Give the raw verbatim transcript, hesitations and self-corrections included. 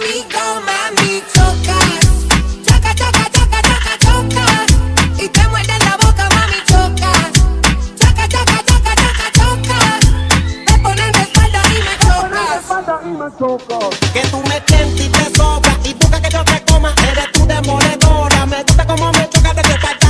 conmigo, mami, chocas. Choca, choca, choca, choca, chocas. Y te muerde la boca, mami, chocas. Choca, choca, choca, choca, chocas. Me pones de espalda y me chocas. Que tú me tientes y te sobras y busca que yo te coma. Eres tú demoledora. Me gusta como me chocas desde el